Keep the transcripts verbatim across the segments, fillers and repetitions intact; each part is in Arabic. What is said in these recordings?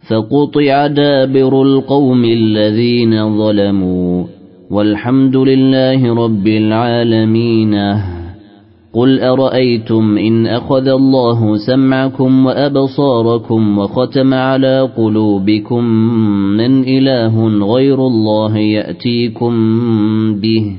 فقطع دابر القوم الذين ظلموا والحمد لله رب العالمين. قل أرأيتم إن أخذ الله سمعكم وأبصاركم وختم على قلوبكم من إله غير الله يأتيكم به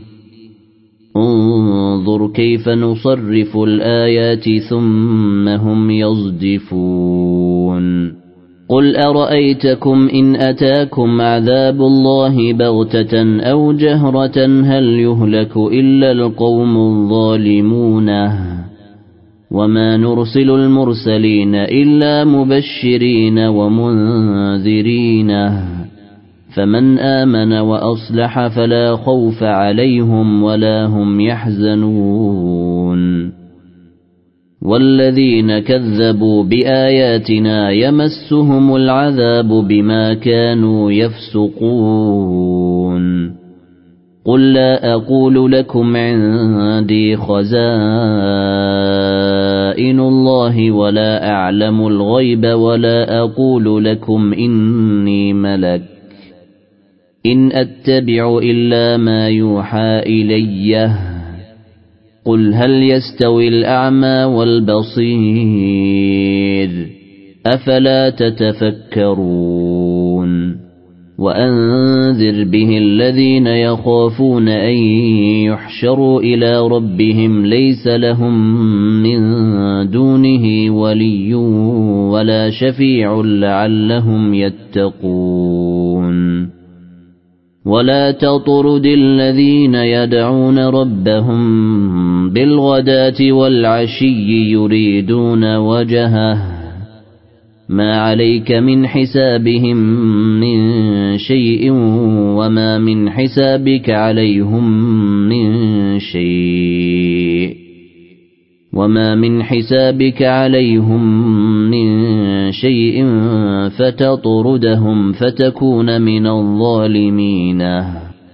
انظر كيف نصرف الآيات ثم هم يصدفون. قل أرأيتكم إن أتاكم عذاب الله بغتة أو جهرة هل يهلك إلا القوم الظالمون. وما نرسل المرسلين إلا مبشرين ومنذرين فمن آمن وأصلح فلا خوف عليهم ولا هم يحزنون. والذين كذبوا بآياتنا يمسهم العذاب بما كانوا يفسقون. قل لا أقول لكم عندي خزائن الله ولا أعلم الغيب ولا أقول لكم إني ملك إن أتبع إلا ما يوحى إلي. قل هل يستوي الأعمى والبصير أفلا تتفكرون. وأنذر به الذين يخافون أن يحشروا إلى ربهم ليس لهم من دونه ولي ولا شفيع لعلهم يتقون. ولا تطرد الذين يدعون ربهم بالغداة والعشي يريدون وجهه ما عليك من حسابهم من شيء وما من حسابك عليهم من شيء وما من حسابك عليهم من شيء فتطردهم فتكون من الظالمين.